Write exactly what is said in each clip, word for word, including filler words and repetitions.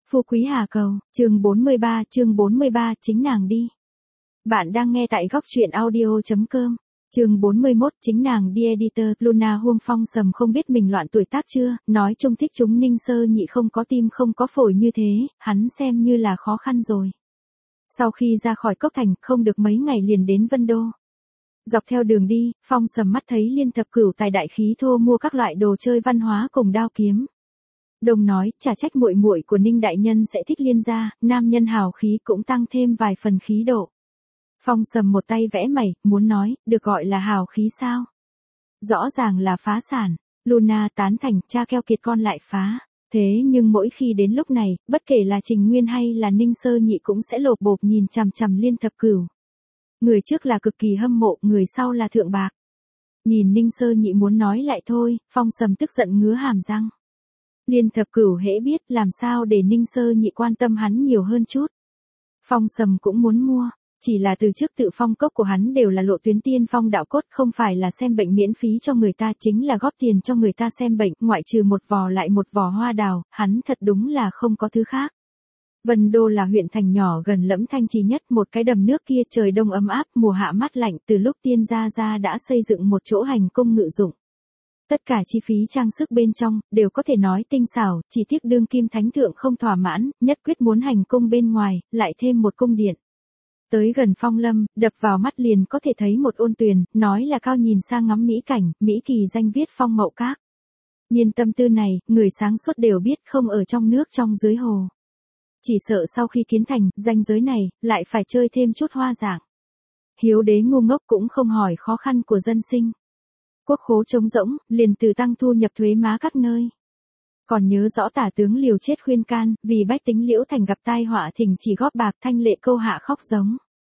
Phú Quý Hà Cầu, chương bốn mươi ba, chương bốn mươi ba, chính nàng đi. Bạn đang nghe tại góc truyện audio.com. Chương bốn mươi mốt, chính nàng đi. Editor. Luna Huông Phong Sầm không biết mình loạn tuổi tác chưa, nói chung thích chúng Ninh Sơ Nhị không có tim không có phổi như thế, hắn xem như là khó khăn rồi. Sau khi ra khỏi Cốc Thành, không được mấy ngày liền đến Vân Đô. Dọc theo đường đi, Phong Sầm mắt thấy Liên Thập Cửu tài đại khí thô mua các loại đồ chơi văn hóa cùng đao kiếm. Đồng nói, chả trách muội muội của Ninh đại nhân sẽ thích Liên gia, nam nhân hào khí cũng tăng thêm vài phần khí độ. Phong Sầm một tay vẽ mày, muốn nói, được gọi là hào khí sao? Rõ ràng là phá sản. Luna tán thành, cha keo kiệt con lại phá. Thế nhưng mỗi khi đến lúc này, bất kể là Trình Nguyên hay là Ninh Sơ Nhị cũng sẽ lột bột nhìn chằm chằm Liên Thập Cửu. Người trước là cực kỳ hâm mộ, người sau là thượng bạc. Nhìn Ninh Sơ Nhị muốn nói lại thôi, Phong Sầm tức giận ngứa hàm răng. Liên Thập Cửu hễ biết làm sao để Ninh Sơ Nhị quan tâm hắn nhiều hơn chút. Phong Sầm cũng muốn mua, chỉ là từ trước tự phong cốc của hắn đều là lộ tuyến tiên phong đạo cốt, không phải là xem bệnh miễn phí cho người ta, chính là góp tiền cho người ta xem bệnh, ngoại trừ một vò lại một vò hoa đào, hắn thật đúng là không có thứ khác. Vân Đô là huyện thành nhỏ gần Lẫm Thanh Trì nhất, một cái đầm nước kia trời đông ấm áp, mùa hạ mát lạnh, từ lúc tiên gia gia đã xây dựng một chỗ hành cung ngự dụng. Tất cả chi phí trang sức bên trong, đều có thể nói tinh xảo, chỉ tiếc đương kim thánh thượng không thỏa mãn, nhất quyết muốn hành cung bên ngoài, lại thêm một cung điện. Tới gần Phong Lâm, đập vào mắt liền có thể thấy một ôn tuyền, nói là cao nhìn sang ngắm mỹ cảnh, mỹ kỳ danh viết Phong Mậu Các. Nhiên tâm tư này, người sáng suốt đều biết không ở trong nước trong dưới hồ. Chỉ sợ sau khi kiến thành, danh giới này, lại phải chơi thêm chút hoa dạng. Hiếu đế ngu ngốc cũng không hỏi khó khăn của dân sinh. Quốc khố trống rỗng, liền từ tăng thu nhập thuế má các nơi. Còn nhớ rõ tả tướng liều chết khuyên can, vì bách tính Liễu Thành gặp tai họa thỉnh chỉ góp bạc, thanh lệ câu hạ khóc giống.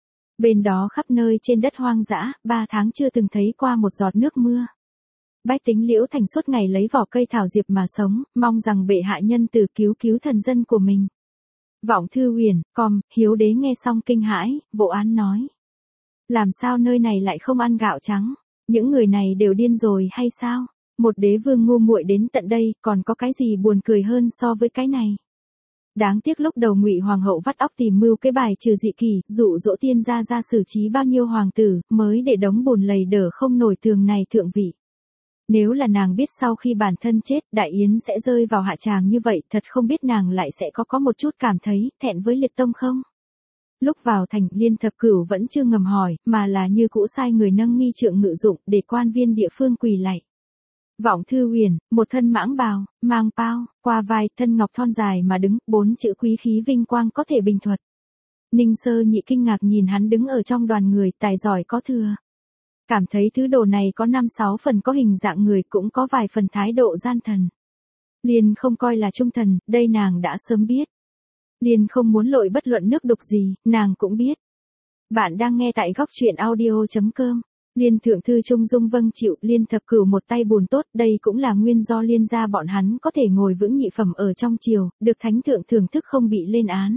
Bên đó khắp nơi trên đất hoang dã, ba tháng chưa từng thấy qua một giọt nước mưa. Bách tính Liễu Thành suốt ngày lấy vỏ cây thảo diệp mà sống, mong rằng bệ hạ nhân từ cứu cứu thần dân của mình. Vọng thư huyền, com, Hiếu đế nghe xong kinh hãi, vô án nói. Làm sao nơi này lại không ăn gạo trắng? Những người này đều điên rồi hay sao? Một đế vương ngu muội đến tận đây, còn có cái gì buồn cười hơn so với cái này? Đáng tiếc lúc đầu Ngụy hoàng hậu vắt óc tìm mưu cái bài trừ dị kỳ, dụ dỗ tiên gia ra xử trí bao nhiêu hoàng tử, mới để đống bùn lầy đở không nổi tường này thượng vị. Nếu là nàng biết sau khi bản thân chết, đại yến sẽ rơi vào hạ tràng như vậy, thật không biết nàng lại sẽ có có một chút cảm thấy thẹn với liệt tông không? Lúc vào thành, Liên Thập Cửu vẫn chưa ngầm hỏi, mà là như cũ sai người nâng nghi trượng ngự dụng để quan viên địa phương quỳ lạy. Vọng thư huyền, một thân mãng bào, mang pao, qua vai, thân ngọc thon dài mà đứng, bốn chữ quý khí vinh quang có thể bình thuật. Ninh Sơ Nhị kinh ngạc nhìn hắn đứng ở trong đoàn người, tài giỏi có thừa. Cảm thấy thứ đồ này có năm sáu phần có hình dạng người, cũng có vài phần thái độ gian thần. Liên không coi là trung thần, đây nàng đã sớm biết. Liên không muốn lội bất luận nước đục gì, nàng cũng biết. Bạn đang nghe tại góc truyện audio.com. Liên thượng thư trung dung vâng chịu, Liên Thập Cửu một tay bùn tốt, đây cũng là nguyên do Liên gia bọn hắn có thể ngồi vững nhị phẩm ở trong triều, được thánh thượng thưởng thức không bị lên án.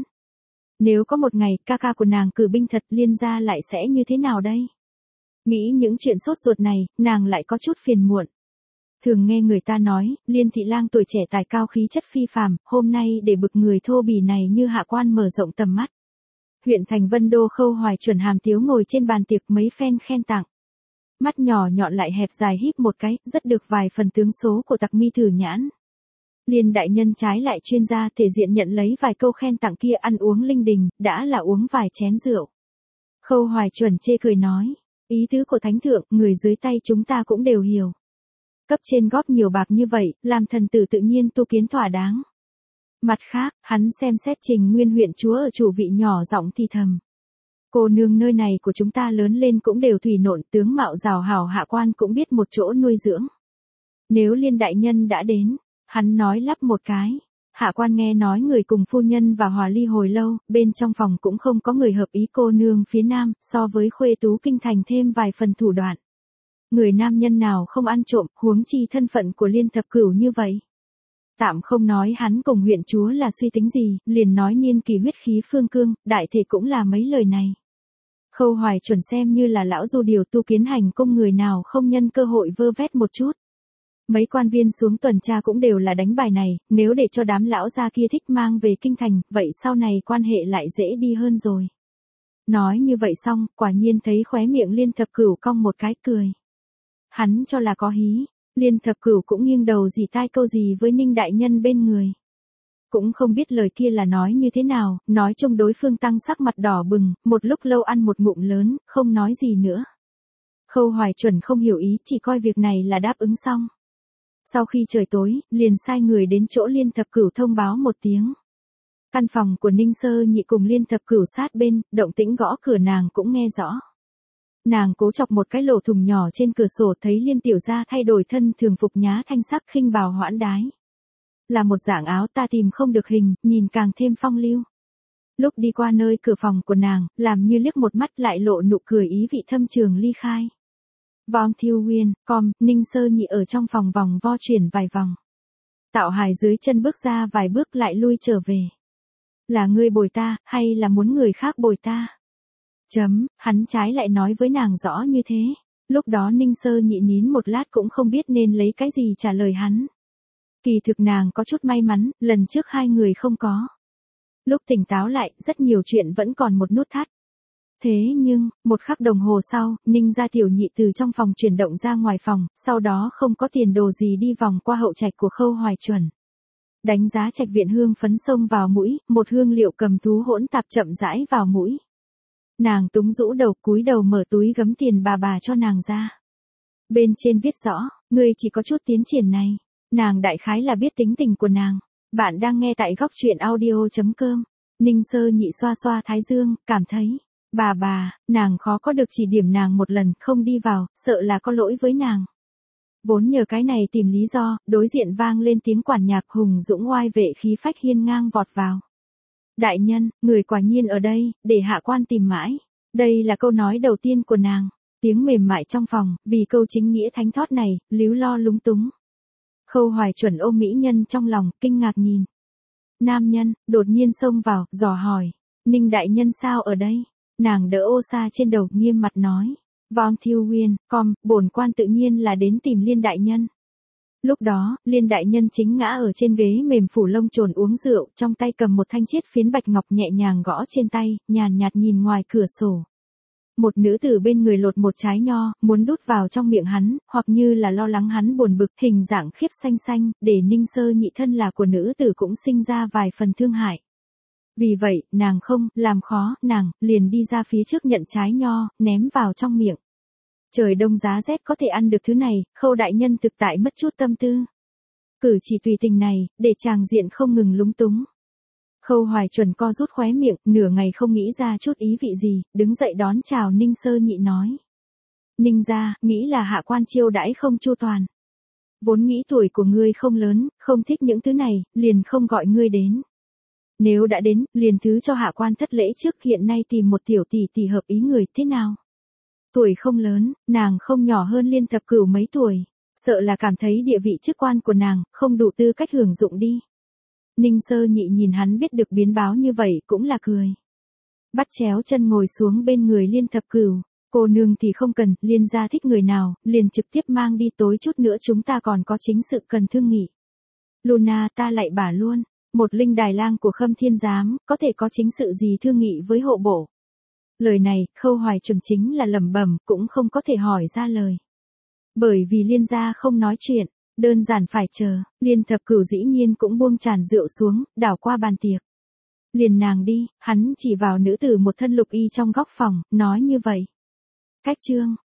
Nếu có một ngày, ca ca của nàng cử binh thật, Liên gia lại sẽ như thế nào đây? Nghĩ những chuyện sốt ruột này, nàng lại có chút phiền muộn. Thường nghe người ta nói, Liên thị lang tuổi trẻ tài cao khí chất phi phàm, hôm nay để bực người thô bỉ này như hạ quan mở rộng tầm mắt. Huyện thành Vân Đô Khâu Hoài chuẩn hàm tiếu ngồi trên bàn tiệc mấy phen khen tặng. Mắt nhỏ nhọn lại hẹp dài híp một cái, rất được vài phần tướng số của tặc mi thử nhãn. Liên đại nhân trái lại chuyên gia thể diện nhận lấy vài câu khen tặng kia, ăn uống linh đình, đã là uống vài chén rượu. Khâu Hoài chuẩn chê cười nói, ý tứ của thánh thượng, người dưới tay chúng ta cũng đều hiểu. Cấp trên góp nhiều bạc như vậy, làm thần tử tự nhiên tu kiến thỏa đáng. Mặt khác, hắn xem xét Trình Nguyên huyện chúa ở chủ vị nhỏ giọng thì thầm. Cô nương nơi này của chúng ta lớn lên cũng đều thủy nộn, tướng mạo rào hảo, hạ quan cũng biết một chỗ nuôi dưỡng. Nếu Liên đại nhân đã đến, hắn nói lắp một cái. Hạ quan nghe nói người cùng phu nhân và hòa ly hồi lâu, bên trong phòng cũng không có người hợp ý, cô nương phía nam, so với khuê tú kinh thành thêm vài phần thủ đoạn. Người nam nhân nào không ăn trộm, huống chi thân phận của Liên Thập Cửu như vậy. Tạm không nói hắn cùng huyện chúa là suy tính gì, liền nói niên kỳ huyết khí phương cương, đại thể cũng là mấy lời này. Khâu Hoài chuẩn xem như là lão du điều tu kiến hành cung, người nào không nhân cơ hội vơ vét một chút. Mấy quan viên xuống tuần tra cũng đều là đánh bài này, nếu để cho đám lão gia kia thích mang về kinh thành, vậy sau này quan hệ lại dễ đi hơn rồi. Nói như vậy xong, quả nhiên thấy khóe miệng Liên Thập Cửu cong một cái cười. Hắn cho là có hí, Liên Thập Cửu cũng nghiêng đầu dì tai câu gì với Ninh đại nhân bên người. Cũng không biết lời kia là nói như thế nào, nói chung đối phương tăng sắc mặt đỏ bừng, một lúc lâu ăn một ngụm lớn, không nói gì nữa. Khâu Hoài Chuẩn không hiểu ý, chỉ coi việc này là đáp ứng xong. Sau khi trời tối, liền sai người đến chỗ Liên Thập Cửu thông báo một tiếng. Căn phòng của Ninh Sơ Nhị cùng Liên Thập Cửu sát bên, động tĩnh gõ cửa nàng cũng nghe rõ. Nàng cố chọc một cái lỗ thủng nhỏ trên cửa sổ, thấy Liên tiểu gia thay đổi thân thường phục nhá thanh sắc khinh bào hoãn đái. Là một dạng áo ta tìm không được hình, nhìn càng thêm phong lưu. Lúc đi qua nơi cửa phòng của nàng, làm như liếc một mắt lại lộ nụ cười ý vị thâm trường ly khai. Vong Thiêu Nguyên, com, Ninh Sơ Nhị ở trong phòng vòng vo chuyển vài vòng. Tạo Hải dưới chân bước ra vài bước lại lui trở về. Là ngươi bồi ta, hay là muốn người khác bồi ta? Chấm, hắn trái lại nói với nàng rõ như thế. Lúc đó Ninh Sơ Nhị nín một lát cũng không biết nên lấy cái gì trả lời hắn. Kỳ thực nàng có chút may mắn, lần trước hai người không có. Lúc tỉnh táo lại, rất nhiều chuyện vẫn còn một nút thắt. Thế nhưng, một khắc đồng hồ sau, Ninh gia tiểu nhị từ trong phòng chuyển động ra ngoài phòng, sau đó không có tiền đồ gì đi vòng qua hậu trạch của Khâu Hoài Chuẩn. Đánh giá trạch viện hương phấn xông vào mũi, một hương liệu cầm thú hỗn tạp chậm rãi vào mũi. Nàng túng rũ đầu cúi đầu mở túi gấm tiền bà bà cho nàng ra. Bên trên viết rõ, ngươi chỉ có chút tiến triển này. Nàng đại khái là biết tính tình của nàng. Bạn đang nghe tại góc truyện audio chấm com. Ninh Sơ Nhị xoa xoa thái dương, cảm thấy, bà bà, nàng khó có được chỉ điểm nàng một lần, không đi vào, sợ là có lỗi với nàng. Vốn nhờ cái này tìm lý do, đối diện vang lên tiếng quản nhạc hùng dũng oai vệ khí phách hiên ngang vọt vào. Đại nhân, người quả nhiên ở đây, để hạ quan tìm mãi. Đây là câu nói đầu tiên của nàng. Tiếng mềm mại trong phòng, vì câu chính nghĩa thánh thót này, líu lo lúng túng. Khâu Hoài Chuẩn ôm mỹ nhân trong lòng, kinh ngạc nhìn. Nam nhân, đột nhiên xông vào, dò hỏi. Ninh đại nhân sao ở đây? Nàng đỡ ô sa trên đầu, nghiêm mặt nói. Vong Thiêu Nguyên, com, bổn quan tự nhiên là đến tìm Liên đại nhân. Lúc đó, Liên đại nhân chính ngã ở trên ghế mềm phủ lông trồn uống rượu, trong tay cầm một thanh chiết phiến bạch ngọc nhẹ nhàng gõ trên tay, nhàn nhạt nhìn ngoài cửa sổ. Một nữ tử bên người lột một trái nho, muốn đút vào trong miệng hắn, hoặc như là lo lắng hắn buồn bực, hình dạng khiếp xanh xanh, để Ninh Sơ Nhị thân là của nữ tử cũng sinh ra vài phần thương hại. Vì vậy, nàng không, làm khó, nàng, liền đi ra phía trước nhận trái nho, ném vào trong miệng. Trời đông giá rét có thể ăn được thứ này, Khâu đại nhân thực tại mất chút tâm tư. Cử chỉ tùy tình này, để chàng diện không ngừng lúng túng. Khâu Hoài Chuẩn co rút khóe miệng, nửa ngày không nghĩ ra chút ý vị gì, đứng dậy đón chào Ninh Sơ Nhị nói. Ninh gia, nghĩ là hạ quan chiêu đãi không chu toàn. Vốn nghĩ tuổi của ngươi không lớn, không thích những thứ này, liền không gọi ngươi đến. Nếu đã đến, liền thứ cho hạ quan thất lễ trước, hiện nay tìm một tiểu tỷ tỷ hợp ý người, thế nào? Tuổi không lớn, nàng không nhỏ hơn Liên Thập Cửu mấy tuổi, sợ là cảm thấy địa vị chức quan của nàng, không đủ tư cách hưởng dụng đi. Ninh Sơ Nhị nhìn hắn biết được biến báo như vậy, cũng là cười. Bắt chéo chân ngồi xuống bên người Liên Thập Cửu, cô nương thì không cần, Liên gia thích người nào, liền trực tiếp mang đi, tối chút nữa chúng ta còn có chính sự cần thương nghị. Luna ta lại bả luôn, một linh đài lang của Khâm Thiên Giám, có thể có chính sự gì thương nghị với hộ bộ. Lời này, Khâu Hoài Chuẩn chính là lẩm bẩm, cũng không có thể hỏi ra lời. Bởi vì Liên gia không nói chuyện, đơn giản phải chờ, Liên Thập Cửu dĩ nhiên cũng buông tràn rượu xuống, đảo qua bàn tiệc. Liền nàng đi, hắn chỉ vào nữ tử một thân lục y trong góc phòng, nói như vậy. Cách chương,